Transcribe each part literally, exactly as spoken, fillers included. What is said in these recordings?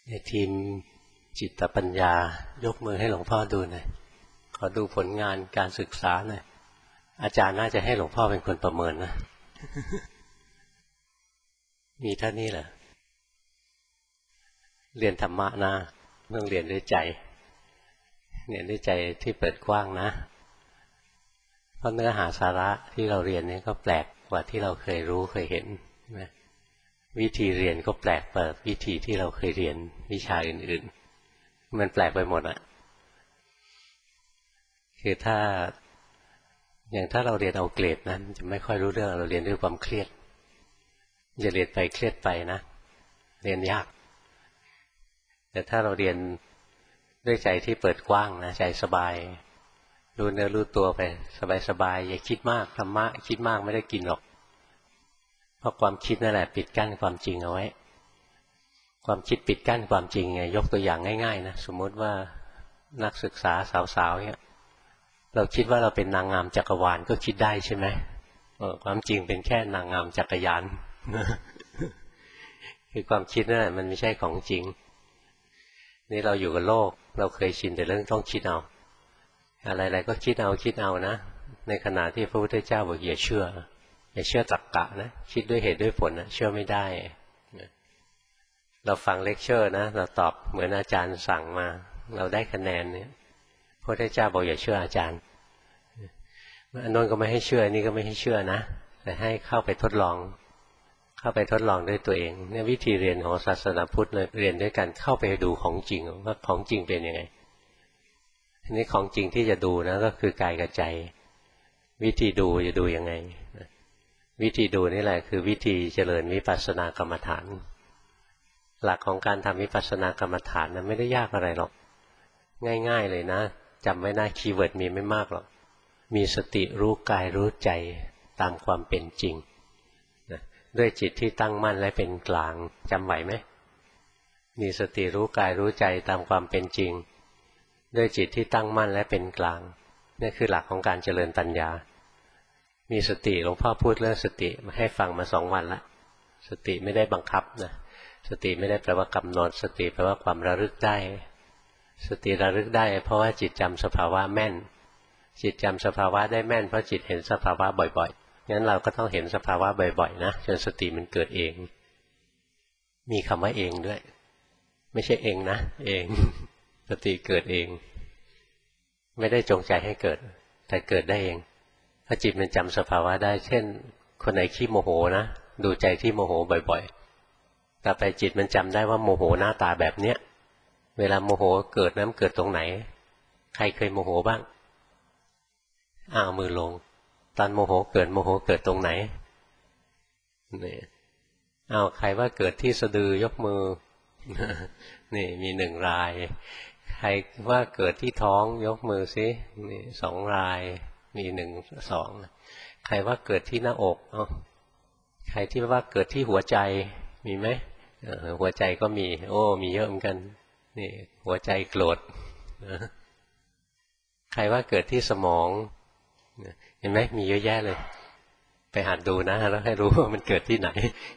ในทีมจิตปัญญายกมือให้หลวงพ่อดูหน่อยขอดูผลงานการศึกษาหน่อยอาจารย์น่าจะให้หลวงพ่อเป็นคนประเมินนะ มีเท่านี้เหรอเรียนธรรมะนะต้องเรียนด้วยใจเรียนด้วยใจที่เปิดกว้างนะเพราะเนื้อหาสาระที่เราเรียนนี่ก็แปลกกว่าที่เราเคยรู้เคยเห็นนะวิธีเรียนก็แปลกกว่าวิธีที่เราเคยเรียนวิชาอื่นๆมันแปลกไปหมดอ่ะคือถ้าอย่างถ้าเราเรียนเอาเกรดนะจะไม่ค่อยรู้เรื่องเราเรียนด้วยความเครียดจะเรียนไปเครียดไปนะเรียนยากแต่ถ้าเราเรียนด้วยใจที่เปิดกว้างนะใจสบายรู้เนื้อรู้ตัวไปสบายๆอย่าคิดมากธรรมะคิดมากไม่ได้กินหรอกเพราะความคิดนั่นแหละปิดกั้นความจริงเอาไว้ความคิดปิดกั้นความจริงไงยกตัวอย่างง่ายๆนะสมมติว่านักศึกษาสาวๆเนี่ยเราคิดว่าเราเป็นนางงามจักรวาลก็คิดได้ใช่ไหมความจริงเป็นแค่นางงามจักรยานคือความคิดนั่นแหละมันไม่ใช่ของจริงนี่เราอยู่กับโลกเราเคยชินแต่เรื่องต้องคิดเอาอะไรๆก็คิดเอาคิดเอานะในขณะที่พระพุทธเจ้าบอกอย่าเชื่ออย่าเชื่อตรรกะนะคิดด้วยเหตุด้วยผลนะเชื่อไม่ได้เราฟังเลคเชอร์นะเราตอบเหมือนอาจารย์สั่งมาเราได้คะแนนเนี่ยพระพุทธเจ้าบอกอย่าเชื่ออาจารย์อันโน้นก็ไม่ให้เชื่อนี่ก็ไม่ให้เชื่อนะแต่ให้เข้าไปทดลองเข้าไปทดลองด้วยตัวเองเนี่ยวิธีเรียนของศาสนาพุทธเลยเรียนด้วยกันเข้าไปดูของจริงว่าของจริงเป็นยังไงทีนี้ของจริงที่จะดูนะก็คือกายกับใจวิธีดูจะดูยังไงวิธีดูนี่แหละคือวิธีเจริญวิปัสสนากรรมฐานหลักของการทำวิปัสสนากรรมฐานนะไม่ได้ยากอะไรหรอกง่ายๆเลยนะจำไว้นะคีย์เวิร์ดมีไม่มากหรอกมีสติรู้กายรู้ใจตามความเป็นจริงนะด้วยจิตที่ตั้งมั่นและเป็นกลางจำไหวไหมมีสติรู้กายรู้ใจตามความเป็นจริงด้วยจิตที่ตั้งมั่นและเป็นกลางนี่คือหลักของการเจริญปัญญามีสติหลวงพ่อพูดเรื่องสติมาให้ฟังมาสองวันละสติไม่ได้บังคับนะสติไม่ได้แปลว่ากำหนดสติแปลว่าความระลึกได้สติระลึกได้เพราะว่าจิตจำสภาวะแม่นจิตจำสภาวะได้แม่นเพราะจิตเห็นสภาวะบ่อยๆงั้นเราก็ต้องเห็นสภาวะบ่อยๆนะจนสติมันเกิดเองมีคำว่าเองด้วยไม่ใช่เองนะเองสติเกิดเองไม่ได้จงใจให้เกิดแต่เกิดได้เองถ้าจิตมันจำสภาวะได้เช่นคนไหนขี้โมโหนะดูใจที่โมโหบ่อยๆต่อไปจิตมันจำได้ว่าโมโหหน้าตาแบบเนี้ยเวลาโมโหเกิดน้ำเกิดตรงไหนใครเคยโมโหบ้างอ้าวมือลงตอนโมโหเกิดโมโหเกิดตรงไหนนี่อ้าวใครว่าเกิดที่สะดือยกมือนี่มีหนึ่งรายใครว่าเกิดที่ท้องยกมือสินี่สองรายมีหนึ่งสองใครว่าเกิดที่หน้าอกอ๋อใครที่ว่าเกิดที่หัวใจมีไหมหัวใจก็มีโอ้มีเยอะเหมือนกันนี่หัวใจโกรธใครว่าเกิดที่สมองเห็นไหมมีเยอะแยะเลยไปหัดดูนะแล้วให้รู้ว่ามันเกิดที่ไหน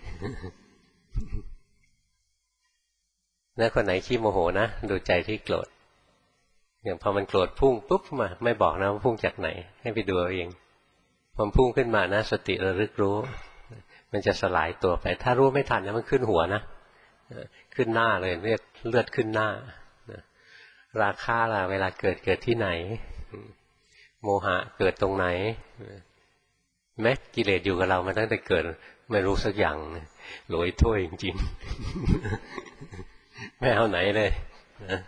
แล้วคนไหนขี้โมโหนะดูใจที่โกรธอย่างพอมันโกรธพุ่งปุ๊บมาไม่บอกนะว่าพุ่งจากไหนให้ไปดูเอาเองพอพุ่งขึ้นมานะสติระลึกรู้มันจะสลายตัวไปถ้ารู้ไม่ทันนะมันขึ้นหัวนะขึ้นหน้าเลยเรียกเลือดขึ้นหน้าราคะล่ะเวลาเกิดเกิดที่ไหนโมหะเกิดตรงไหนแม้กิเลสอยู่กับเรามาตั้งแต่เกิดไม่รู้สักอย่างหลอยถ้วยจริงๆไม่เอาไหนเลยนะ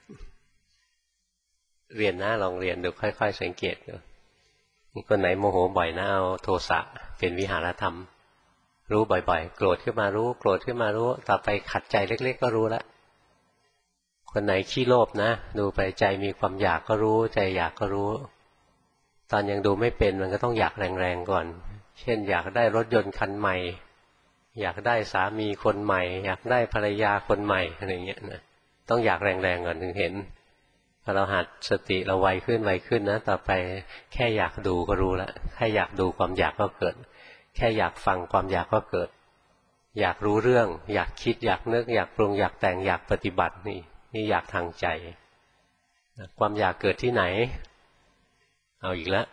เรียนนะลองเรียนดูค่อยๆสังเกตดูคนไหนโมโหบ่อยนะเอาโทสะเป็นวิหารธรรมรู้บ่อยๆโกรธขึ้นมารู้โกรธขึ้นมารู้ต่อไปขัดใจเล็กๆก็รู้ละคนไหนขี้โลภนะดูไปใจมีความอยากก็รู้ใจอยากก็รู้ตอนยังดูไม่เป็นมันก็ต้องอยากแรงๆก่อนเช่นอยากได้รถยนต์คันใหม่อยากได้สามีคนใหม่อยากได้ภรรยาคนใหม่อะไรเงี้ยนะต้องอยากแรงๆก่อนถึงเห็นพอเราหัดสติเราไวขึ้นไวขึ้นนะต่อไปแค่อยากดูก็รู้ละแค่อยากดูความอยากก็เกิดแค่อยากฟังความอยากก็เกิดอยากรู้เรื่องอยากคิดอยากนึกอยากปรุงอยากแต่งอยากปฏิบัตินี่นี่อยากทางใจความอยากเกิดที่ไหนเอาอีกแล้ว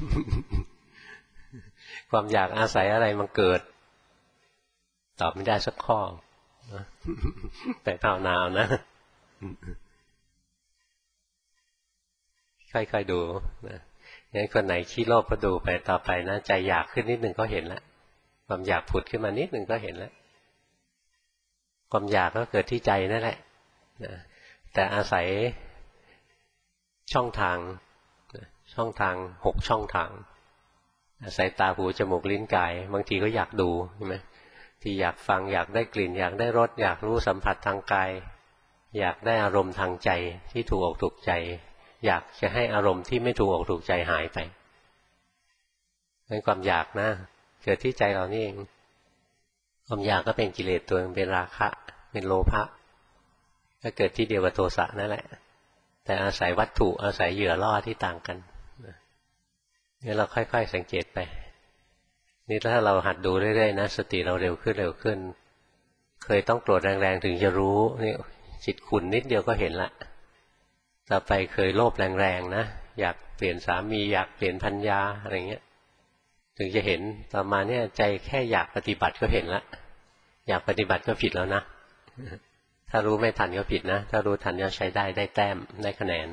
ความอยากอาศัยอะไรมันเกิดตอบไม่ได้สักข้อ แต่ภาวนานะ ค่อยๆดูนะงั้นคนไหนขี้โลภก็ดูไปต่อไปนะใจอยากขึ้นนิดหนึ่งก็เห็นแล้วความอยากผุดขึ้นมานิดหนึ่งก็เห็นแล้วความอยากก็เกิดที่ใจนั่นแหละนะแต่อาศัยช่องทางช่องทางหกช่องทางอาศัยตาหูจมูกลิ้นกายบางทีก็อยากดูใช่ไหมที่อยากฟังอยากได้กลิ่นอยากได้รสอยากรู้สัมผัสทางกายอยากได้อารมณ์ทางใจที่ถูกอกถูกใจอยากจะให้อารมณ์ที่ไม่ถูกอกถูกใจหายไปเป็นความอยากนะเกิดที่ใจเรานี่เองความอยากก็เป็นกิเลสตัวนึงเป็นราคะเป็นโลภะก็เกิดที่เดียวกับโทสะนั่นแหละแต่อาศัยวัตถุอาศัยเหยื่อล่อที่ต่างกันนี่เราค่อยๆสังเกตไปนี่ถ้าเราหัดดูเรื่อยๆนะสติเราเร็วขึ้นเร็วขึ้นเคยต้องโกรธแรงๆถึงจะรู้นี่จิตขุ่นนิดเดียวก็เห็นละต่อไปเคยโลภแรงๆนะอยากเปลี่ยนสามีอยากเปลี่ยนภรรยาอะไรเงี้ยถึงจะเห็นต่อมาเนี่ยใจแค่อยากปฏิบัติก็เห็นละอยากปฏิบัติก็ผิดแล้วนะถ้ารู้ไม่ทันก็ผิดนะถ้ารู้ทันก็ใช้ได้ได้แต้มได้คะแนน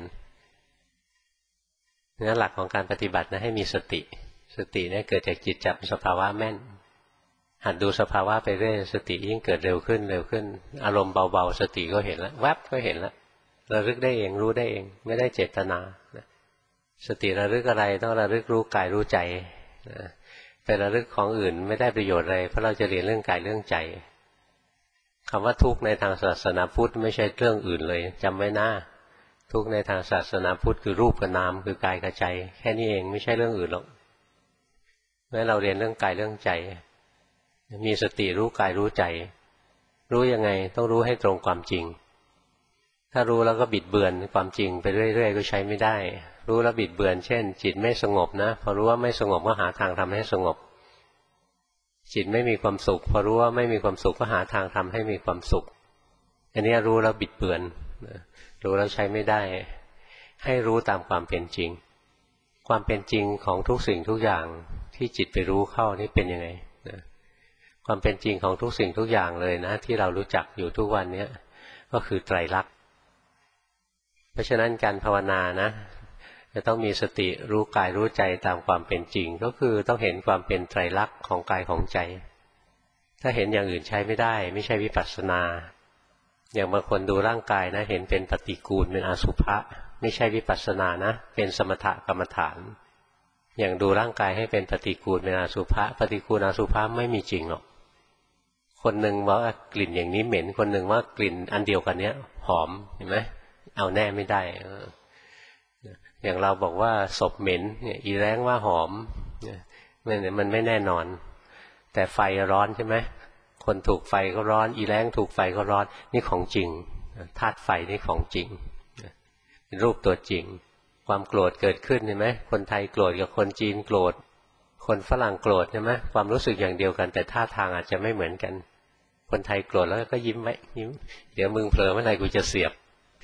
นี่หลักของการปฏิบัตินะให้มีสติสติเนี่ยเกิดจากจิตจับสภาวะแม่นหัดดูสภาวะไปเรื่อยสติยิ่งเกิดเร็วขึ้นเร็วขึ้นอารมณ์เบาๆสติก็เห็นแล้วแวบก็เห็นแล้วระลึกได้เองรู้ได้เองไม่ได้เจตนาสติระลึกอะไรต้องระลึกรู้กายรู้ใจไประลึกของอื่นไม่ได้ประโยชน์อะไรเพราะเราจะเรียนเรื่องกายเรื่องใจคำว่าทุกข์ในทางศาสนาพุทธไม่ใช่เรื่องอื่นเลยจำไว้นะทุกข์ในทางศาสนาพุทธคือรูปกับนามคือกายกับใจแค่นี้เองไม่ใช่เรื่องอื่นหรอกเมื่อเราเรียนเรื่องกายเรื่องใจมีสติรู้กายรู้ใจรู้ยังไงต้องรู้ให้ตรงความจริงถ้ารู้แล้วก็บิดเบือนความจริงไปเรื่อยๆก็ใช้ไม่ได้รู้แล้วบิดเบือนเช่นจิตไม่สงบนะพอรู้ว่าไม่สงบก็หาทางทำให้สงบจิตไม่มีความสุขพอรู้ว่าไม่มีความสุขก็หาทางทำให้มีความสุขอันนี้รู้แล้วบิดเบือนรู้แล้วใช้ไม่ได้ให้รู้ตามความเป็นจริงความเป็นจริงของทุกสิ่งทุกอย่างที่จิตไปรู้เข้านี่เป็นยังไงนะความเป็นจริงของทุกสิ่งทุกอย่างเลยนะที่เรารู้จักอยู่ทุกวันนี้ก็คือไตรลักษณ์เพราะฉะนั้นการภาวนานะจะต้องมีสติรู้กายรู้ใจตามความเป็นจริงก็คือต้องเห็นความเป็นไตรลักษณ์ของกายของใจถ้าเห็นอย่างอื่นใช้ไม่ได้ไม่ใช่วิปัสสนาอย่างบางคนดูร่างกายนะเห็นเป็นปฏิกูลเป็นอสุภะไม่ใช่วิปัสสนานะเป็นสมถกรรมฐานอย่างดูร่างกายให้เป็นปฏิกูลเป็นอสุภะปฏิกูลอสุภะไม่มีจริงหรอกคนหนึ่งว่ากลิ่นอย่างนี้เหม็นคนหนึ่งว่ากลิ่นอันเดียวกันเนี้ยหอมเห็นไหมเอาแน่ไม่ได้อย่างเราบอกว่าศพเหม็นเนี่ยอีแรงว่าหอมเนี่ยมันไม่แน่นอนแต่ไฟร้อนใช่ไหมคนถูกไฟก็ร้อนอีแรงถูกไฟก็ร้อนนี่ของจริงธาตุไฟนี่ของจริงเป็นรูปตัวจริงความโกรธเกิดขึ้นใช่ไหมคนไทยโกรธกับคนจีนโกรธคนฝรั่งโกรธใช่ไหมความรู้สึกอย่างเดียวกันแต่ท่าทางอาจจะไม่เหมือนกันคนไทยโกรธแล้วก็ยิ้มไว้ยิ้มเดี๋ยวมึงเผลอเมื่อไหร่กูจะเสียบ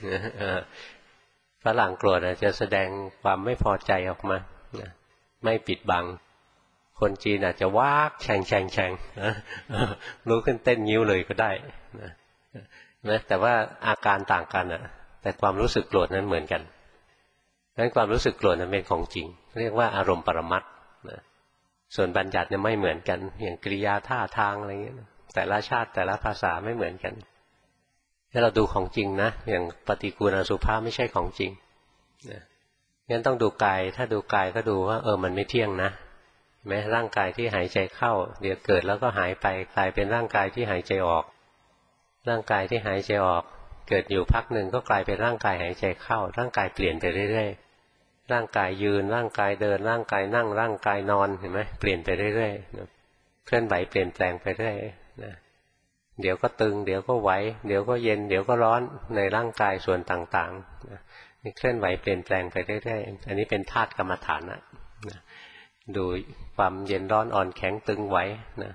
ฝรั่งโกรธอาจจะแสดงความไม่พอใจออกมาไม่ปิดบังคนจีนอาจจะวากแฉงแฉงแฉงรู้ขึ้นเต้นนิ้วเลยก็ได้นะแต่ว่าอาการต่างกันอ่ะแต่ความรู้สึกโกรธนั้นเหมือนกันงั้นความรู้สึกโกรธนั้นเป็นของจริงเรียกว่าอารมณ์ปรมัตถ์นะส่วนบัญญัติเนี่ยไม่เหมือนกันอย่างกริยาท่าทางอะไรเงี้ยแต่ละชาติแต่ละภาษาไม่เหมือนกันถ้าเราดูของจริงนะอย่างปฏิกูลอสุภะไม่ใช่ของจริงนะงั้นต้องดูกายถ้าดูกายก็ดูว่าเออมันไม่เที่ยงนะแม้ร่างกายที่หายใจเข้าเดี๋ยวเกิดแล้วก็หายไปกลายเป็นร่างกายที่หายใจออกร่างกายที่หายใจออกเกิดอยู่พักหนึ่งก็กลายเป็นร่างกายหายใจเข้าร่างกายเปลี่ยนไปเรื่อยๆร่างกายยืนร่างกายเดินร่างกายนั่งร่างกายนอนเห็นไหมเปลี่ยนไปเรื่อยๆเคลื่อนไหวเปลี่ยนแปลงไปเรื่อยนะเดี๋ยวก็ตึงเดี๋ยวก็ไหวเดี๋ยวก็เย็นเดี๋ยวก็ร้อนในร่างกายส่วนต่างๆนะนี่เคลื่อนไหวเปลี่ยนแปลงไปเรื่อยๆอันนี้เป็นธาตุกรรมฐานนะดูความเย็นร้อนอ่อนแข็งตึงไหวนะ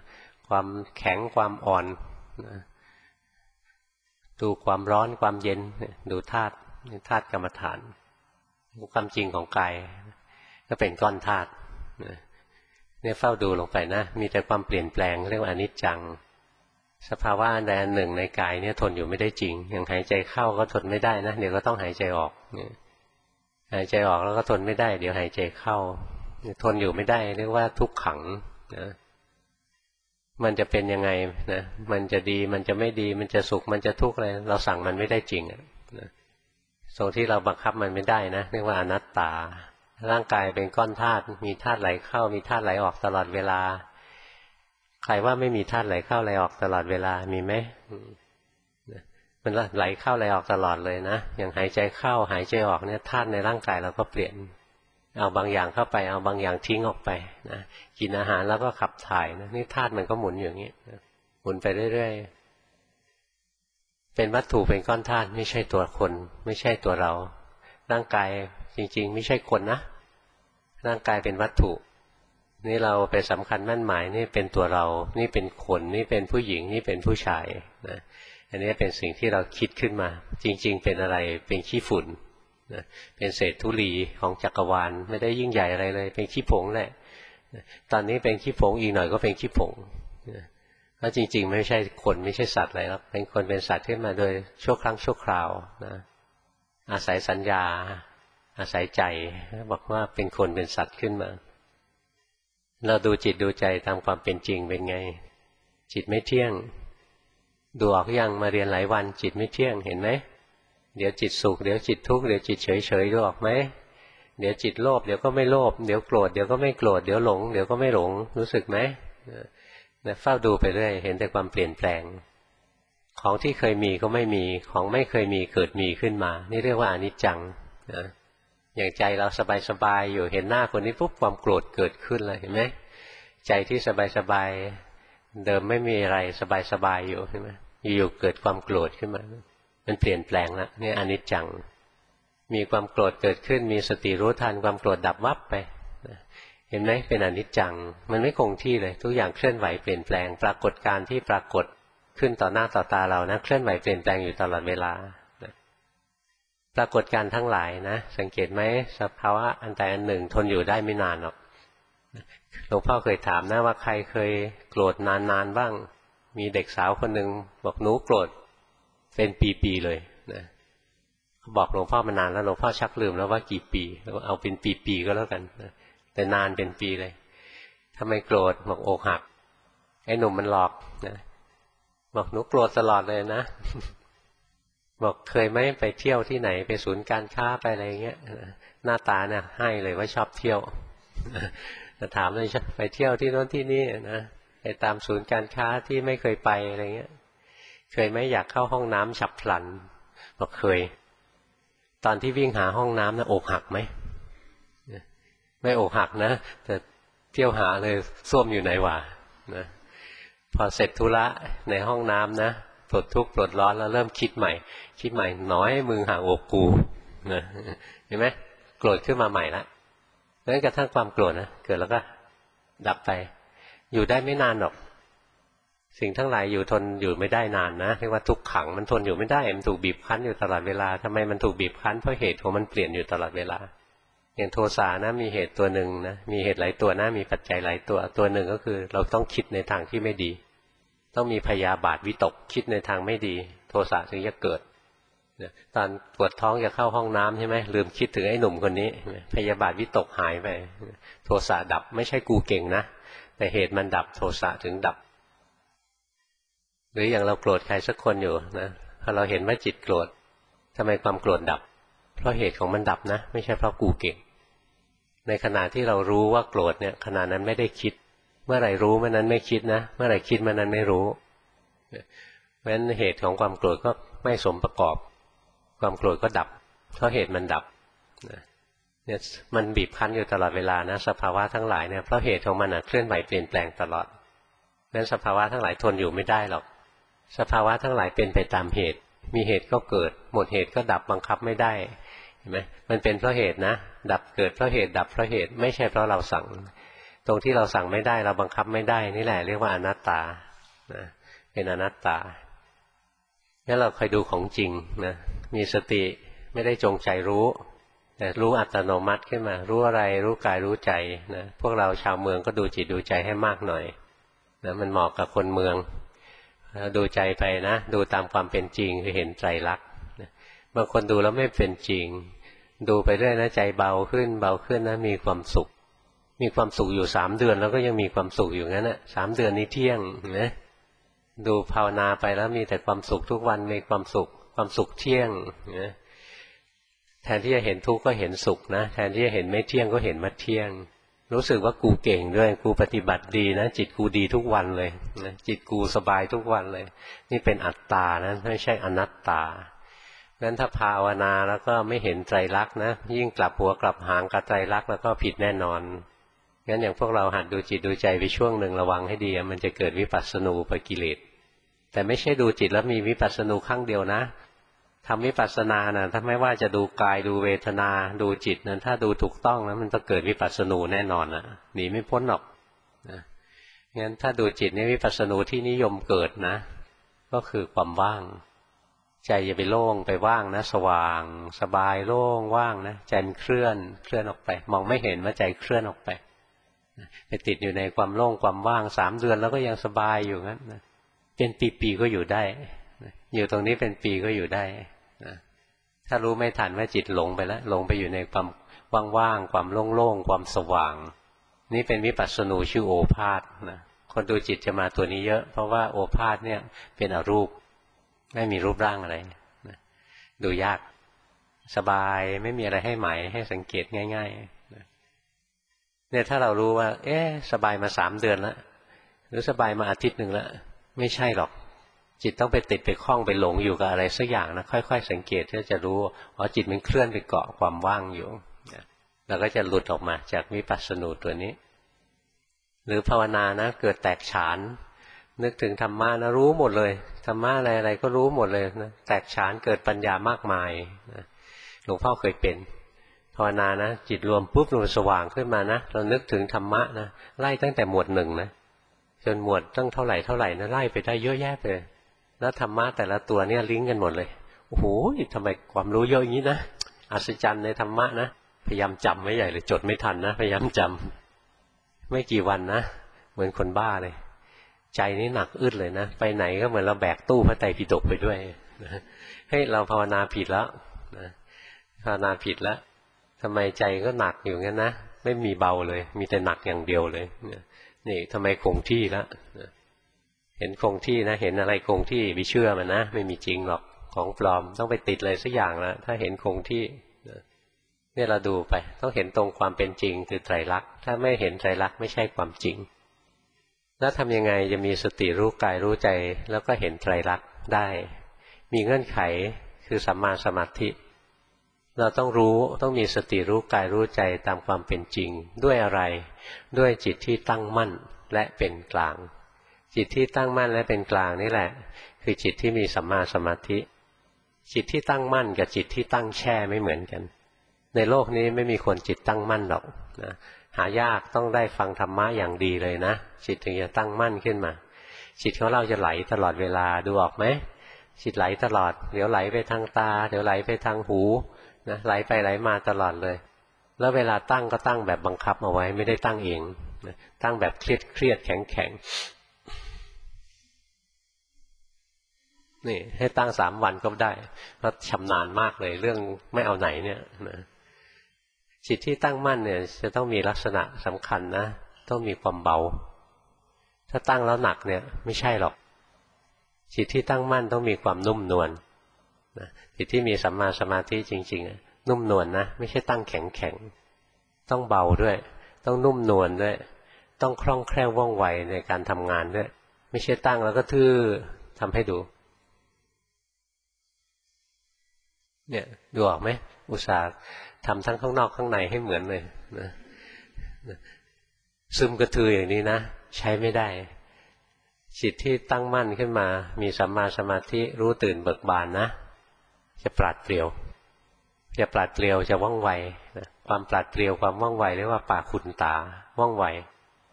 ความแข็งความอ่อนนะดูความร้อนความเย็นดูธาตุธาตุกรรมฐานความจริงของกายก็เป็นก้อนธาตุเนี่ยเฝ้าดูลงไปนะมีแต่ความเปลี่ยนแปลงเรียกว่าอนิจจังสภาวะอันใดอันหนึ่งในกายเนี่ยทนอยู่ไม่ได้จริงอย่างหายใจเข้าก็ทนไม่ได้นะเดี๋ยวก็ต้องหายใจออกหายใจออกแล้วก็ทนไม่ได้เดี๋ยวหายใจเข้าทนอยู่ไม่ได้เรียกว่าทุกขังนะมันจะเป็นยังไงนะมันจะดีมันจะไม่ดีมันจะสุขมันจะทุกข์อะไรเราสั่งมันไม่ได้จริงนะตรงที่เราบังคับมันไม่ได้นะเรียกว่าอนัตตาร่างกายเป็นก้อนธาตุมีธาตุไหลเข้ามีธาตุไหลออกตลอดเวลาใครว่าไม่มีธาตุไหลเข้าไหลออกตลอดเวลามีไหมมันไหลเข้าไหลออกตลอดเลยนะอย่างหายใจเข้าหายใจออกเนี่ยธาตุในร่างกายเราก็เปลี่ยนเอาบางอย่างเข้าไปเอาบางอย่างทิ้งออกไปนะกินอาหารแล้วก็ขับถ่ายนะนี่ธาตุมันก็หมุนอย่างนี้หมุนไปเรื่อยๆเป็นวัตถุเป็นก้อนธาตุไม่ใช่ตัวคนไม่ใช่ตัวเราร่างกายจริงๆไม่ใช่คนนะร่างกายเป็นวัตถุนี่เราไปสำคัญมั่นหมายนี่เป็นตัวเรานี่เป็นคนนี่เป็นผู้หญิงนี่เป็นผู้ชายนะอันนี้เป็นสิ่งที่เราคิดขึ้นมาจริงๆเป็นอะไรเป็นขี้ฝุ่นนะเป็นเศษธุลีของจักรวาลไม่ได้ยิ่งใหญ่อะไรเลยเป็นขี้ผงแหละตอนนี้เป็นขี้ผงอีกหน่อยก็เป็นขี้ผงเพราะจริงๆไม่ใช่คนไม่ใช่สัตว์อะไรหรอกเป็นคนเป็นสัตว์ขึ้นมาโดยชั่วครั้งชั่วคราวนะอาศัยสัญญาอาศัยใจบอกว่าเป็นคนเป็นสัตว์ขึ้นมาเราดูจิตดูใจตามความเป็นจริงเป็นไงจิตไม่เที่ยงดูออกยังมาเรียนหลายวันจิตไม่เที่ยงเห็นไหมเดี๋ยวจิตสุขเดี๋ยวจิตทุกข์เดี๋ยวจิตเฉยเฉยดูออกไหมเดี๋ยวจิตโลภเดี๋ยวก็ไม่โลภเดี๋ยวโกรธเดี๋ยวก็ไม่โกรธเดี๋ยวหลงเดี๋ยวก็ไม่หลงรู้สึกไหมเนี่ยเฝ้าดูไปเรื่อยเห็นแต่ความเปลี่ยนแปลงของที่เคยมีก็ไม่มีของไม่เคยมีเกิดมีขึ้นมานี่เรียกว่าอนิจจังนะอย่างใจเราสบายๆอยู่เห็นหน้าคนนี้ปุ๊บความโกรธเกิดขึ้นเลยเห็นไหมใจที่สบายๆเดิมไม่มีอะไรสบายๆอยู่ใช่ไหมอยู่ๆเกิดความโกรธขึ้นมามันเปลี่ยนแปลงแล้วนี่อนิจจังมีความโกรธเกิดขึ้นมีสติรู้ทันความโกรธดับวับไปเห็นไหมเป็นอนิจจังมันไม่คงที่เลยทุกอย่างเคลื่อนไหวเปลี่ยนแปลงปรากฏการณ์ที่ปรากฏขึ้นต่อหน้าต่อตาเรานะเคลื่อนไหวเปลี่ยนแปลงอยู่ตลอดเวลาปรากฏการณ์ทั้งหลายนะสังเกตไหมสภาวะอันใดอันหนึ่งทนอยู่ได้ไม่นานหรอกหลวงพ่อเคยถามนะว่าใครเคยโกรธนานๆบ้างมีเด็กสาวคนหนึ่งบอกหนูโกรธเป็นปีๆเลยนะบอกหลวงพ่อมานานแล้วหลวงพ่อชักลืมแล้วว่ากี่ปีเอาเป็นปีๆก็แล้วกันนะแต่นานเป็นปีเลยทำไมโกรธบอกอกหักไอ้หนุ่มมันหลอกนะบอกหนูโกรธตลอดเลยนะบอกเคยไหมไปเที่ยวที่ไหนไปศูนย์การค้าไปอะไรเงี้ยหน้าตาเนี่ยให้เลยว่าชอบเที่ยวแต่ถามเลยไปเที่ยวที่โน้นที่นี่นะไปตามศูนย์การค้าที่ไม่เคยไปอะไรเงี้ยเคยไหมอยากเข้าห้องน้ำฉับพลันบอกเคยตอนที่วิ่งหาห้องน้ำนะอกหักไหมไม่อกหักนะแต่เที่ยวหาเลยส้วมอยู่ไหนวะนะพอเสร็จธุระในห้องน้ำนะปลดทุกข์ปลดร้อนแล้วเริ่มคิดใหม่คิดใหม่น้อยมึงห่างอกกูนะเห็นไหมโกรธขึ้นมาใหม่ละนั้นกระทั่งความโกรธนะเกิดแล้วก็ดับไปอยู่ได้ไม่นานหรอกสิ่งทั้งหลายอยู่ทนอยู่ไม่ได้นานนะเรียกว่าทุกขังมันทนอยู่ไม่ได้มันถูกบีบคั้นอยู่ตลอดเวลาทำไมมันถูกบีบคั้นเพราะเหตุของมันเปลี่ยนอยู่ตลอดเวลาอย่างโทสะนะมีเหตุตัวหนึ่งนะมีเหตุหลายตัวนะมีปัจจัยหลายตัวตัวหนึ่งก็คือเราต้องคิดในทางที่ไม่ดีต้องมีพยาบาทวิตกคิดในทางไม่ดีโทสะถึงจะเกิดตอนปวดท้องจะเข้าห้องน้ำใช่ไหมลืมคิดถึงไอ้หนุ่มคนนี้พยาบาทวิตกหายไปโทสะดับไม่ใช่กูเก่งนะแต่เหตุมันดับโทสะถึงดับหรืออย่างเราโกรธใครสักคนอยู่นะพอเราเห็นว่าจิตโกรธทำไมความโกรธดับเพราะเหตุของมันดับนะไม่ใช่เพราะกูเก่งในขณะที่เรารู้ว่าโกรธเนี่ยขณะนั้นไม่ได้คิดเมื่อไหร่รู้เมื่อนั้นไม่คิดนะเมื่อไหร่คิดเมื่อนั้นไม่รู้เพราะฉะนั้นเหตุของความโกรธก็ไม่สมประกอบความโกรธก็ดับเพราะเหตุมันดับเนี่ยมันบีบคั้นอยู่ตลอดเวลานะสภาวะทั้งหลายเนี่ยเพราะเหตุของมันเคลื่อนไหวเปลี่ยนแปลงตลอดนั้นสภาวะทั้งหลายทนอยู่ไม่ได้หรอกสภาวะทั้งหลายเป็นไปตามเหตุมีเหตุก็เกิดหมดเหตุก็ดับบังคับไม่ได้เห็นไหมมันเป็นเพราะเหตุนะดับเกิดเพราะเหตุดับเพราะเหตุไม่ใช่เพราะเราสั่งตรงที่เราสั่งไม่ได้เราบังคับไม่ได้นี่แหละเรียกว่าอนัตตานะเป็นอนัตตางั้นเราคอยดูของจริงนะมีสติไม่ได้จงใจรู้แต่รู้อัตโนมัติขึ้นมารู้อะไรรู้กายรู้ใจนะพวกเราชาวเมืองก็ดูจิตดูใจให้มากหน่อยนะมันเหมาะกับคนเมืองดูใจไปนะดูตามความเป็นจริงคือเห็นไตรลักษณ์บางคนดูแล้วไม่เป็นจริงดูไปเรื่อยนะใจเบาขึ้นเบาขึ้นนะมีความสุขมีความสุขอยู่สามเดือนแล้วก็ยังมีความสุขอยู่งั้นนะสามเดือนนี้เที่ยงนะดูภาวนาไปแล้วมีแต่ความสุขทุกวันมีความสุขความสุขเที่ยงนะแทนที่จะเห็นทุกข์ก็เห็นสุขนะแทนที่จะเห็นไม่เที่ยงก็เห็นไม่เที่ยงรู้สึกว่ากูเก่งด้วยกูปฏิบัติดีนะจิตกูดีทุกวันเลยนะจิตกูสบายทุกวันเลยนี่เป็นอัตตานะไม่ใช่อนัตตางั้นถ้าภาวนาแล้วก็ไม่เห็นไตรลักษณ์นะยิ่งกลับหัวกลับหางกับไตรลักษณ์แล้วก็ผิดแน่นอนงั้นอย่างพวกเราหัดดูจิตดูใจไปช่วงหนึ่งระวังให้ดีมันจะเกิดวิปัสสนูปกิเลสแต่ไม่ใช่ดูจิตแล้วมีวิปัสสนูข้างเดียวนะทำวิปัสสนานะถ้าไม่ว่าจะดูกายดูเวทนาดูจิตนั้นถ้าดูถูกต้องนะมันจะเกิดวิปัสสนูแน่นอนนะหนีไม่พ้นหรอกนะงั้นถ้าดูจิตในวิปัสสนูที่นิยมเกิดนะก็คือความว่างใจอย่าไปโล่งไปว่างนะสว่างสบายโล่งว่างนะใจมันเคลื่อนเคลื่อนออกไปมองไม่เห็นว่าใจเคลื่อนออกไปไปติดอยู่ในความโล่งความว่างสามเดือนแล้วก็ยังสบายอยู่งั้นนะเป็นปีๆก็อยู่ได้อยู่ตรงนี้เป็นปีก็อยู่ได้ถ้ารู้ไม่ทันว่าจิตหลงไปแล้วหลงไปอยู่ในความว่างๆความโล่งๆความสว่างนี่เป็นวิปัสสนูชื่อโอภาสนะคนดูจิตจะมาตัวนี้เยอะเพราะว่าโอภาสเนี่ยเป็นอรูปไม่มีรูปร่างอะไรนะดูยากสบายไม่มีอะไรให้หมายให้สังเกตง่ายๆนะเนี่ยถ้าเรารู้ว่าเอ๊ะสบายมาสามเดือนแล้วหรือสบายมาอาทิตย์หนึ่งแล้วไม่ใช่หรอกจิตต้องไปติดไปคล้องไปหลงอยู่กับอะไรสักอย่างนะค่อยๆสังเกตที่จะรู้อ๋อจิตมันเคลื่อนไปเกาะความว่างอยู่เราก็จะหลุดออกมาจากวิปัสสนูตัวนี้หรือภาวนานะเกิดแตกฉานนึกถึงธรรมะนะรู้หมดเลยธรรมะอะไรๆก็รู้หมดเลยนะแตกฉานเกิดปัญญามากมายนะหลวงพ่อเคยเป็นภาวนานะจิตรวมปุ๊บมันสว่างขึ้นมานะเรานึกถึงธรรมะนะไล่ตั้งแต่หมวดหนึ่งนะจนหมวดตั้งเท่าไหร่เท่าไหร่นะไล่ไปได้เยอะแยะเลยแล้วธรรมะแต่ละตัวเนี่ยลิงก์กันหมดเลยโอ้โหทำไมความรู้เยอะอย่างนี้นะอัศจรรย์ในธรรมะนะพยายามจำไว้ใหญ่เลยจดไม่ทันนะพยายามจำไม่กี่วันนะเหมือนคนบ้าเลยใจนี่หนักอึดเลยนะไปไหนก็เหมือนเราแบกตู้พระไตรปิฎกไปด้วยนะให้เราภาวนาผิดแล้วนะภาวนาผิดแล้วทำไมใจก็หนักอยู่งั้นนะไม่มีเบาเลยมีแต่หนักอย่างเดียวเลยนี่ทำไมคงที่แล้วเห็นคงที่นะเห็นอะไรคงที่ไปเชื่อมันนะไม่มีจริงหรอกของปลอมต้องไปติดเลยสักอย่างแล้วถ้าเห็นคงที่เนี่ยเราดูไปต้องเห็นตรงความเป็นจริงคือไตรลักษณ์ถ้าไม่เห็นไตรลักษณ์ไม่ใช่ความจริงแล้วทำยังไงจะมีสติรู้กายรู้ใจแล้วก็เห็นไตรลักษณ์ได้มีเงื่อนไขคือสัมมาสมาธิเราต้องรู้ต้องมีสติรู้กายรู้ใจตามความเป็นจริงด้วยอะไรด้วยจิตที่ตั้งมั่นและเป็นกลางจิตที่ตั้งมั่นและเป็นกลางนี่แหละคือจิตที่มีสัมมาสมาธิจิตที่ตั้งมั่นกับจิตที่ตั้งแช่ไม่เหมือนกันในโลกนี้ไม่มีคนจิตตั้งมั่นหรอกนะหายากต้องได้ฟังธรรมะอย่างดีเลยนะจิตถึงจะตั้งมั่นขึ้นมาจิตของเราจะไหลตลอดเวลาดูออกไหมจิตไหลตลอดเดี๋ยวไหลไปทางตาเดี๋ยวไหลไปทางหูนะไหลไปไหลมาตลอดเลยแล้วเวลาตั้งก็ตั้งแบบบังคับเอาไว้ไม่ได้ตั้งเองนะตั้งแบบเครียดเครียดแข็งแข็งนี่ให้ตั้งสามวันก็ได้เพราะชำนาญมากเลยเรื่องไม่เอาไหนเนี่ยนะจิตที่ตั้งมั่นเนี่ยจะต้องมีลักษณะสำคัญนะต้องมีความเบาถ้าตั้งแล้วหนักเนี่ยไม่ใช่หรอกจิตที่ตั้งมั่นต้องมีความนุ่มนวลนะจิตที่มีสัมมาสมาธิจริงๆนุ่มนวลนะไม่ใช่ตั้งแข็งแข็งต้องเบาด้วยต้องนุ่มนวลด้วยต้องคล่องแคล่วว่องไวในการทำงานด้วยไม่ใช่ตั้งแล้วก็ทื่อทำให้ดูเนี่ยดูออกไหมอุตส่าห์ทำทั้งข้างนอกข้างในให้เหมือนเลยนะซึมกระทืออย่างนี้นะใช้ไม่ได้จิตที่ตั้งมั่นขึ้นมามีสัมมาสมาธิรู้ตื่นเบิกบานนะจะปราดเปรียวจะปราดเปรียวจะว่องไวนะความปราดเปรียวความว่องไวเรียกว่าปาคุนตาว่องไว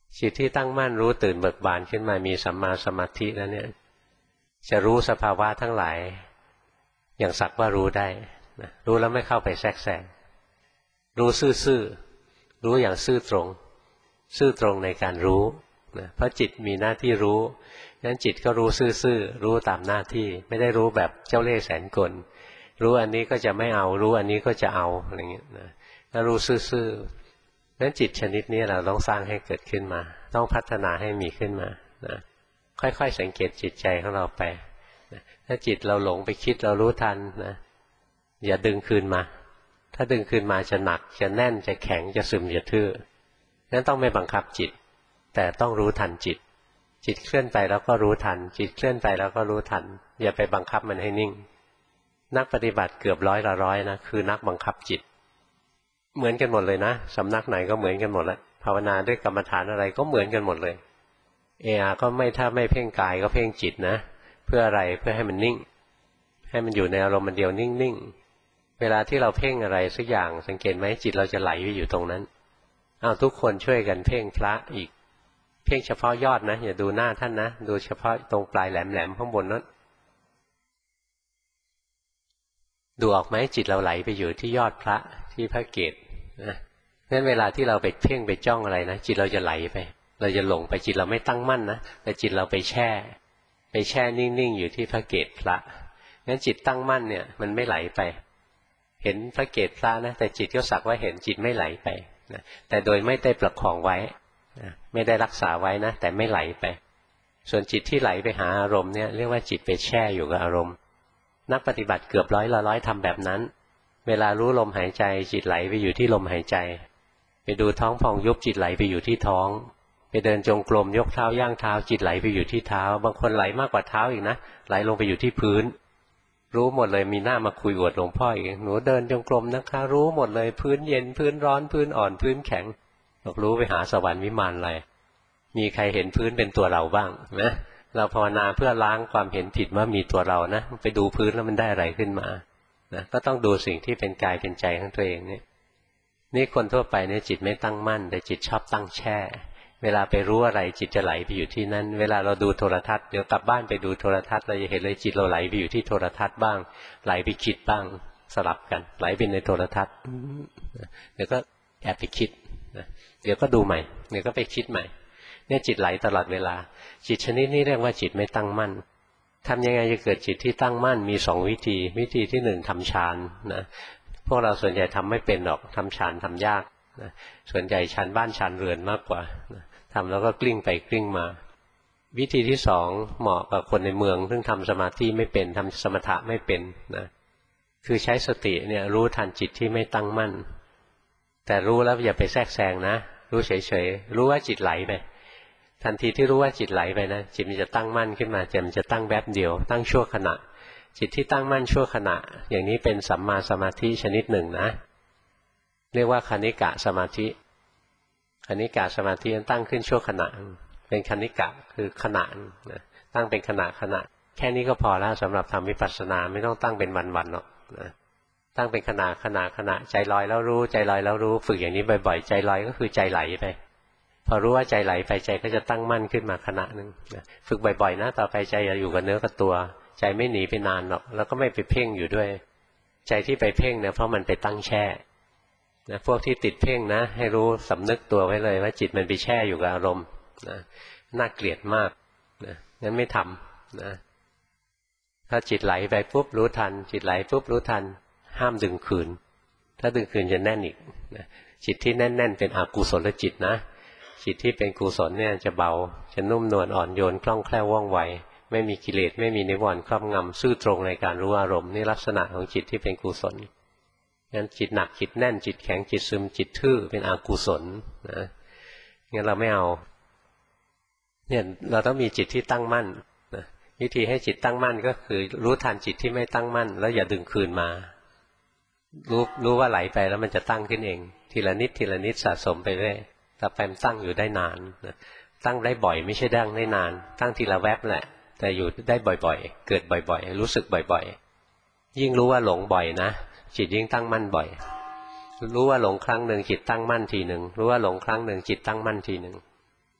จิตที่ตั้งมั่นรู้ตื่นเบิกบานขึ้นมามีสัมมาสมาธิแล้วเนี่ยจะรู้สภาวะทั้งหลายอย่างสักว่ารู้ได้นะรู้แล้วไม่เข้าไปแทรกแซงรู้ซื่อๆรู้อย่างซื่อตรงซื่อตรงในการรู้นะเพราะจิตมีหน้าที่รู้งั้นจิตก็รู้ซื่อๆรู้ตามหน้าที่ไม่ได้รู้แบบเจ้าเล่ห์แสนกลรู้อันนี้ก็จะไม่เอารู้อันนี้ก็จะเอาอะไรเงี้ยนะถ้ารู้ซื่อๆนั้นจิตชนิดนี้เราต้องสร้างให้เกิดขึ้นมาต้องพัฒนาให้มีขึ้นมานะค่อยๆสังเกตจิตใจของเราไปนะถ้าจิตเราหลงไปคิดเรารู้ทันนะอย่าดึงคืนมาถ้าดึงคืนมาจะหนักจะแน่นจะแข็งจะซึมจะทื่อนั้นต้องไม่บังคับจิตแต่ต้องรู้ทันจิตจิตเคลื่อนไปแล้วก็รู้ทันจิตเคลื่อนไปแล้วก็รู้ทันอย่าไปบังคับมันให้นิ่งนักปฏิบัติเกือบร้อยละร้อยนะคือนักบังคับจิตเหมือนกันหมดเลยนะสำนักไหนก็เหมือนกันหมดแล้วภาวนาด้วยกรรมฐานอะไรก็เหมือนกันหมดเลยเออาก็ไม่ถ้าไม่เพ่งกายก็เพ่งจิตนะเพื่ออะไรเพื่อให้มันนิ่งให้มันอยู่ในอารมณ์มันเดียวนิ่งๆเวลาที่เราเพ่งอะไรสักอย่างสังเกตไหมจิตเราจะไหลไปอยู่ตรงนั้นอ้าวทุกคนช่วยกันเพ่งพระอีกเพ่งเฉพาะยอดนะอย่าดูหน้าท่านนะดูเฉพาะตรงปลายแหลมๆข้างบนนั้นดูออกไหมจิตเราไหลไปอยู่ที่ยอดพระที่พระเกศนะงั้นเวลาที่เราไปเพ่งไปจ้องอะไรนะจิตเราจะไหลไปเราจะหลงไปจิตเราไม่ตั้งมั่นนะแต่จิตเราไปแช่ไปแช่นิ่งๆอยู่ที่พระเกศพระงั้นจิตตั้งมั่นเนี่ยมันไม่ไหลไปเห็นพระเกศพระนะแต่จิตก็สักว่าเห็นจิตไม่ไหลไปนะแต่โดยไม่ได้ประคองไว้นะไม่ได้รักษาไว้นะแต่ไม่ไหลไปส่วนจิตที่ไหลไปหาอารมณ์เนี่ยเรียกว่าจิตไปแช่อยู่กับอารมณ์นักปฏิบัติเกือบร้อยละร้อยทำแบบนั้นเวลารู้ลมหายใจจิตไหลไปอยู่ที่ลมหายใจไปดูท้องพองยุบจิตไหลไปอยู่ที่ท้องไปเดินจงกรมยกเท้าย่างเท้าจิตไหลไปอยู่ที่เท้าบางคนไหลมากกว่าเท้าอีกนะไหลลงไปอยู่ที่พื้นรู้หมดเลยมีหน้ามาคุยอวดหลวงพ่ออีกหนูเดินจงกรมนะคะรู้หมดเลยพื้นเย็นพื้นร้อนพื้นอ่อนพื้นแข็งบอกรู้ไปหาสวรรค์วิมานอะไรมีใครเห็นพื้นเป็นตัวเราบ้างนะเราภาวนาเพื่อล้างความเห็นผิดว่ามีตัวเรานะไปดูพื้นแล้วมันได้อะไรขึ้นมานะก็ต้องดูสิ่งที่เป็นกายเป็นใจของตัวเองเนี่ยนี่คนทั่วไปเนี่ยจิตไม่ตั้งมั่นแต่จิตชอบตั้งแช่เวลาไปรู้อะไรจิตจะไหลไปอยู่ที่นั่นเวลาเราดูโทรทัศน์เดี๋ยวกลับบ้านไปดูโทรทัศน์เราจะเห็นเลยจิตเราไหลไปอยู่ที่โทรทัศน์บ้างไหลไปคิดบ้างสลับกันไหลไปในโทรทัศน์เดี๋ยวก็แอบไปคิดเดี๋ยวก็ดูใหม่เดี๋ยวก็ไปคิดใหม่เนี่ยจิตไหลตลอดเวลาจิตชนิดนี้เรียกว่าจิตไม่ตั้งมั่นทำยังไงจะเกิดจิตที่ตั้งมั่นมีสองวิธีวิธีที่หนึ่งทำฌานนะพวกเราส่วนใหญ่ทำไม่เป็นหรอกทำฌานทำยากนะส่วนใหญ่ฌานบ้านฌานเรือนมากกว่านะทำแล้วก็กลิ้งไปกลิ้งมาวิธีที่สองเหมาะกับคนในเมืองซึ่งทำสมาธิไม่เป็นทำสมถะไม่เป็นนะคือใช้สติเนี่ยรู้ทันจิตที่ไม่ตั้งมั่นแต่รู้แล้วอย่าไปแทรกแซงนะรู้เฉยๆรู้ว่าจิตไหลไปทันทีที่รู้ว่าจิตไหลไปนะจิตมันจะตั้งมั่นขึ้นมาจิตมันจะตั้งแวบเดียวตั้งชั่วขณะจิตที่ตั้งมั่นชั่วขณะอย่างนี้เป็นสัมมาสมาธิชนิดหนึ่งนะเรียกว่าคณิกะสมาธิคณิกะสมาธินั้นตั้งขึ้นชั่วขณะเป็นคณิกะคือขณะนะตั้งเป็นขณะขณะแค่นี้ก็พอแล้วสำหรับทำวิปัสสนาไม่ต้องตั้งเป็นวันๆหรอกนะตั้งเป็นขณะขณะขณะใจลอยแล้วรู้ใจลอยแล้วรู้ฝึกอย่างนี้บ่อยๆใจลอยก็คือใจไหลไปพอรู้ว่าใจไหลไปใจก็จะตั้งมั่นขึ้นมาขณะหนึ่งนะฝึกบ่อยๆนะต่อไปใจจะอยู่กับเนื้อกับตัวใจไม่หนีไปนานหรอกแล้วก็ไม่ไปเพ่งอยู่ด้วยใจที่ไปเพ่งเนี่ยเพราะมันไปตั้งแช่นะพวกที่ติดเพ่งนะให้รู้สำนึกตัวไว้เลยว่าจิตมันไปแช่อยู่กับอารมณ์นะน่าเกลียดมากนะงั้นไม่ทำนะถ้าจิตไหลไปปุ๊บรู้ทันจิตไหลปุ๊บรู้ทันห้ามดึงคืนถ้าดึงคืนจะแน่นอีกนะจิตที่แน่นๆเป็นอกุศลจิตนะจิตที่เป็นกุศลเนี่ยจะเบาจะนุ่มนวลอ่อนโยนคล่องแคล่วว่องไวไม่มีกิเลสไม่มีนิวรณ์ครอบงำซื่อตรงในการรู้อารมณ์นี่ลักษณะของจิตที่เป็นกุศลงั้นจิตหนักจิตแน่นจิตแข็งจิตซึมจิตทื่อเป็นอกุศลนะงั้นเราไม่เอาเนี่ยเราต้องมีจิตที่ตั้งมั่นนะวิธีให้จิตตั้งมั่นก็คือรู้ทันจิตที่ไม่ตั้งมั่นแล้วอย่าดึงคืนมารู้รู้ว่าไหลไปแล้วมันจะตั้งขึ้นเองทีละนิดทีละนิดสะสมไปเรื่อยต่อไปมันตั้งอยู่ได้นานนะตั้งได้บ่อยไม่ใช่ตั้งได้นานตั้งทีละแวบแหละแต่อยู่ได้บ่อยๆเกิดบ่อยๆรู้สึกบ่อยๆยิ่งรู้ว่าหลงบ่อยนะจิตยิ่งตั้งมั่นบ่อยรู้ว่าหลงครั้งหนึ่งจิตตั้งมั่นทีหนึ่งรู้ว่าหลงครั้งหนึ่งจิตตั้งมั่นทีหนึ่ง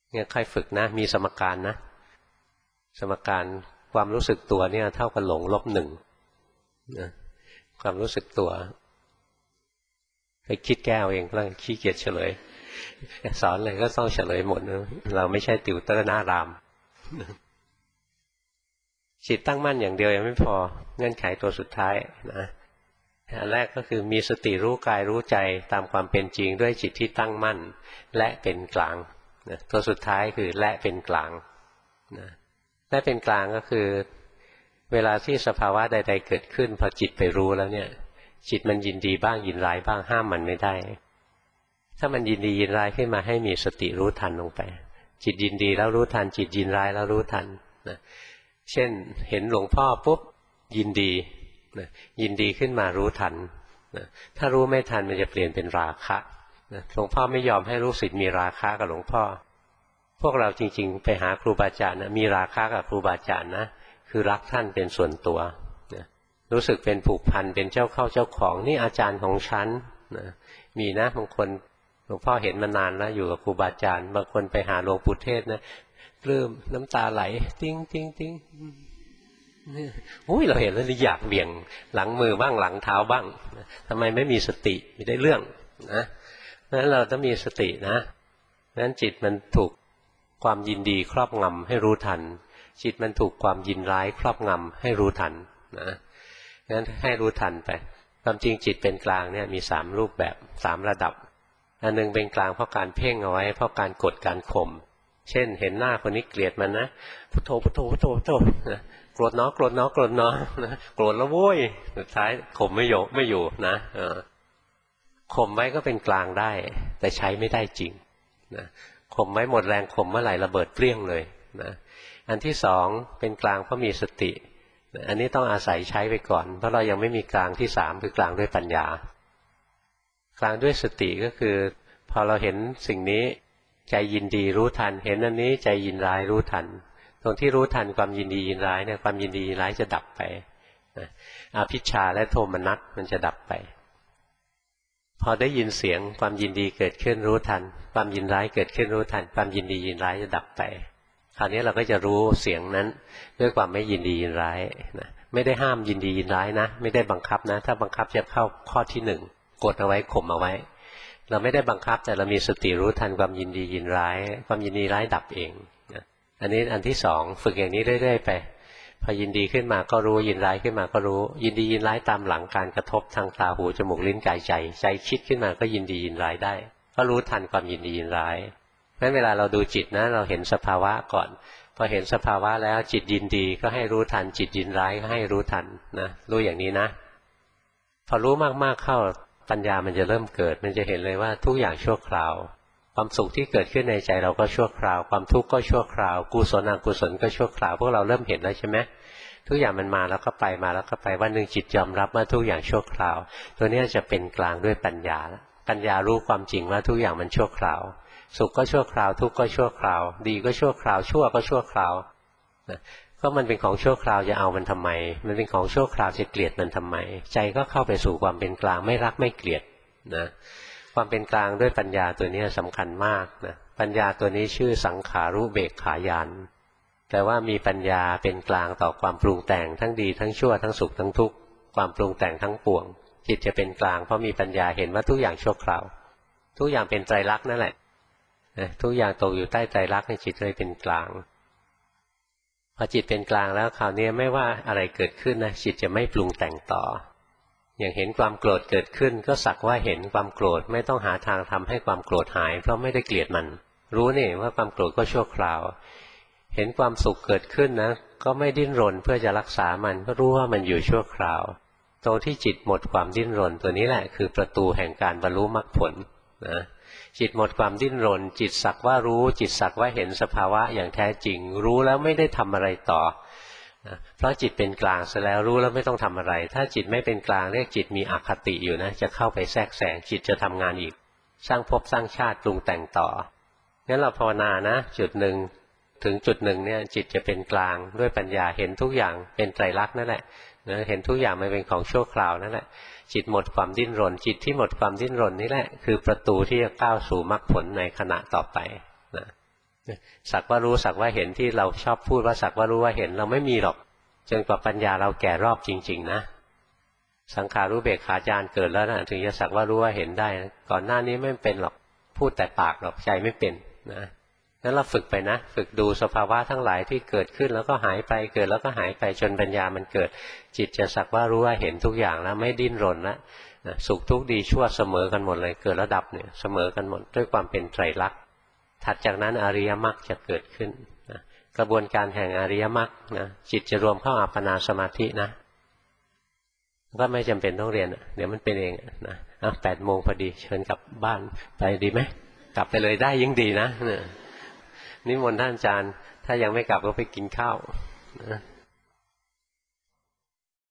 เนี่ยค่อยฝึกนะมีสมการนะสมการความรู้สึกตัวเนี่ยเท่ากับหลงลบหนึ่งนะความรู้สึกตัวไปคิดแก้วเองแล้วขี้เกียจเฉลยสอนเลยก็ต้องเฉลยหมดนะเราไม่ใช่ติวเตอร์หน้ารามจิตตั้งมั่นอย่างเดียวยังไม่พอเงื่อนไขตัวสุดท้ายนะอันแรกก็คือมีสติรู้กายรู้ใจตามความเป็นจริงด้วยจิตที่ตั้งมั่นและเป็นกลางนะตัวสุดท้ายคือและเป็นกลางนะและเป็นกลางก็คือเวลาที่สภาวะใดๆเกิดขึ้นพอจิตไปรู้แล้วเนี่ยจิตมันยินดีบ้างยินร้ายบ้างห้ามมันไม่ได้ถ้ามันยินดียินร้ายขึ้นมาให้มีสติรู้ทันลงไปจิตยินดีแล้วรู้ทันจิตยินร้ายแล้วรู้ทันนะเช่นเห็นหลวงพ่อปุ๊บยินดีนะยินดีขึ้นมารู้ทันนะถ้ารู้ไม่ทันมันจะเปลี่ยนเป็นราคะนะหลวงพ่อไม่ยอมให้ลูกศิษย์มีราคะกับหลวงพ่อพวกเราจริงๆไปหาครูบาอาจารย์นะมีราคะกับครูบาอาจารย์นะคือรักท่านเป็นส่วนตัวนะรู้สึกเป็นผูกพันเป็นเจ้าเข้าเจ้าของนี่อาจารย์ของฉันนะมีนะบางคนหลวงพ่อเห็นมานานแล้วอยู่กับครูบาอาจารย์บางคนไปหาหลวงปู่เทศนะปลื้มน้ำตาไหลติ้งติ้งติ้งอุ้ยเราเห็นแล้วอยากเบี่ยงหลังมือบ้างหลังเท้าบ้างทำไมไม่มีสติไม่ได้เรื่องนะนั้นเราต้องมีสตินะนั้นจิตมันถูกความยินดีครอบงำให้รู้ทันจิตมันถูกความยินร้ายครอบงำให้รู้ทันนะงั้นให้รู้ทันไปความจริงจิตเป็นกลางเนี่ยมีสามรูปแบบสามระดับอันนึงเป็นกลางเพราะการเพ่งเอาไว้เพราะการกดการข่มเช่นเห็นหน้าคนนี้เกลียดมันนะพุทโธพุทโธพุทโธพุทโธนะโกรธเนาะโกรธเนาะโกรธเนาะนะโกรธแล้วโว้ยสุดท้ายข่มไม่อยู่ไม่อยู่นะเออข่มไว้ก็เป็นกลางได้แต่ใช้ไม่ได้จริงนะข่มไว้หมดแรงข่มเมื่อไหร่ระเบิดเปรี้ยงเลยนะอันที่สองเป็นกลางเพราะมีสติอันนี้ต้องอาศัยใช้ไปก่อนเพราะเรายังไม่มีกลางที่สามคือกลางด้วยปัญญากลางด้วยสติก็คือพอเราเห็นสิ่งนี้ใจยินดีรู้ทันเห็นอันนี้ใจยินร้ายรู้ทันตรงที่รู้ทันความยินดียินร้ายเนี่ยความยินดียินร้ายจะดับไปอภิชฌาและโทมนัสมันจะดับไปพอได้ยินเสียงความยินดีเกิดขึ้นรู้ทันความยินร้ายเกิดขึ้นรู้ทันความยินดียินร้ายจะดับไปคราวนี้เราก็จะรู้เสียงนั้นด้วยความไม่ยินดียินร้ายนะไม่ได้ห้ามยินดียินร้ายนะไม่ได้บังคับนะถ้าบังคับจะเข้าข้อที่หนึ่งกดเอาไว้ข่มเอาไว้เราไม่ได้บังคับแต่เรามีสติรู้ทันความยินดียินร้ายความยินดีร้ายดับเองนะอันนี้อันที่สองฝึกอย่างนี้เรื่อยๆไปพอยินดีขึ้นมาก็รู้ยินร้ายขึ้นมาก็รู้ยินดียินร้ายตามหลังการกระทบทางตาหูจมูกลิ้นกายใจใจคิดขึ้นมาก็ยินดียินร้ายได้ก็รู้ทันความยินดียินร้ายเพราะเวลาเราดูจิตนะเราเห็นสภาวะก่อนพอเห็นสภาวะแล้วจิตยินดีก็ให้รู้ทันจิตยินร้ายก็ให้รู้ทันนะรู้อย่างนี้นะพอรู้มากๆเข้าปัญญามันจะเริ่มเกิดมันจะเห็นเลยว่าทุกอย่างชั่วคราวความสุขที่เกิดขึ้นในใจเราก็ชั่วคราวความทุกข์ก็ชั่วคราวกุศลอกุศลก็ชั่วคราวพวกเราเริ่มเห็นแล้วใช่ไหมทุกอย่างมันมาแล้วก็ไปมาแล้วก็ไปวันหนึ่งจิตยอมรับว่าทุกอย่างชั่วคราวตัวนี้จะเป็นกลางด้วยปัญญาปัญญารู้ความจริงว่าทุกอย่างมันชั่วคราวสุขก็ชั่วคราวทุกข์ก็ชั่วคราวดีก็ชั่วคราวชั่วก็ชั่วคราวนะก็มันเป็นของชั่วคราวจะเอามันทำไมมันเป็นของชั่วคราวจะเกลียดมันทำไมใจก็เข้าไปสู่ความเป็นกลางไม่รักไม่เกลียดนะความเป็นกลางด้วยปัญญาตัวนี้สำคัญมากนะปัญญาตัวนี้ชื่อสังขารุเบกขาญาณแปลว่ามีปัญญาเป็นกลางต่อความปรุงแต่งทั้งดีทั้งชั่วทั้งสุขทั้งทุกข์ความปรุงแต่งทั้งปวงจิตจะเป็นกลางเพราะมีปัญญาเห็นว่าทุกอย่างชั่วคราวทุกอย่างเป็นไตรลักษณ์นั่นแหละทุกอย่างตกอยู่ใต้ไตรลักษณ์ในจิตเลยเป็นกลางพอจิตเป็นกลางแล้วคราวนี้ไม่ว่าอะไรเกิดขึ้นนะจิตจะไม่ปรุงแต่งต่ออย่างเห็นความโกรธเกิดขึ้นก็สักว่าเห็นความโกรธไม่ต้องหาทางทำให้ความโกรธหายเพราะไม่ได้เกลียดมันรู้นี่ว่าความโกรธก็ชั่วคราวเห็นความสุขเกิดขึ้นนะก็ไม่ดิ้นรนเพื่อจะรักษามันก็รู้ว่ามันอยู่ชั่วคราวตรงที่จิตหมดความดิ้นรนตัวนี้แหละคือประตูแห่งการบรรลุมรรคผลนะจิตหมดความดิ้นรนจิตสักว่ารู้จิตสักว่าเห็นสภาวะอย่างแท้จริงรู้แล้วไม่ได้ทำอะไรต่อนะเพราะจิตเป็นกลางซะแล้วรู้แล้วไม่ต้องทำอะไรถ้าจิตไม่เป็นกลางเรียกจิตมีอคติอยู่นะจะเข้าไปแทรกแซงจิตจะทำงานอีกสร้างภพสร้างชาติปรุงแต่งต่องั้นเราภาวนานะจุดหนึ่งถึงจุดหนึ่งเนี่ยจิตจะเป็นกลางด้วยปัญญาเห็นทุกอย่างเป็นไตรลักษณ์นั่นแหละนะเห็นทุกอย่างมันเป็นของชั่วคราวนั่นแหละจิตหมดความดิ้นรนจิตที่หมดความดิ้นรนนี่แหละคือประตูที่จะก้าวสู่มรรคผลในขณะต่อไปนะสักว่ารู้สักว่าเห็นที่เราชอบพูดว่าสักว่ารู้ว่าเห็นเราไม่มีหรอกจนกว่าปัญญาเราแก่รอบจริงๆนะสังขารู้เบกขาญาณเกิดแล้วนะถึงจะสักว่ารู้ว่าเห็นได้นะก่อนหน้านี้ไม่เป็นหรอกพูดแต่ปากหรอกใจไม่เป็นนะนั้นเราฝึกไปนะฝึกดูสภาวะทั้งหลายที่เกิดขึ้นแล้วก็หายไปเกิดแล้วก็หายไปจนปัญญามันเกิดจิตจะสักว่ารู้ว่าเห็นทุกอย่างแล้วไม่ดิ้นรนแล้วสุขทุกข์ดีชั่วเสมอกันหมดเลยเกิดระดับเนี่ยเสมอกันหมดด้วยความเป็นไตรลักษณ์ถัดจากนั้นอริยมรรคจะเกิดขึ้นนะกระบวนการแห่งอริยมรรคนะจิตจะรวมเข้าอัปปนาสมาธินะก็ไม่จำเป็นต้องเรียนเดี๋ยวมันเป็นเองนะอ่ะแปดโมงพอดีเชิญกลับบ้านไปดีไหมกลับไปเลยได้ยิ่งดีนะนิมนต์ท่านอาจารย์ถ้ายังไม่กลับก็ไปกินข้าวนะ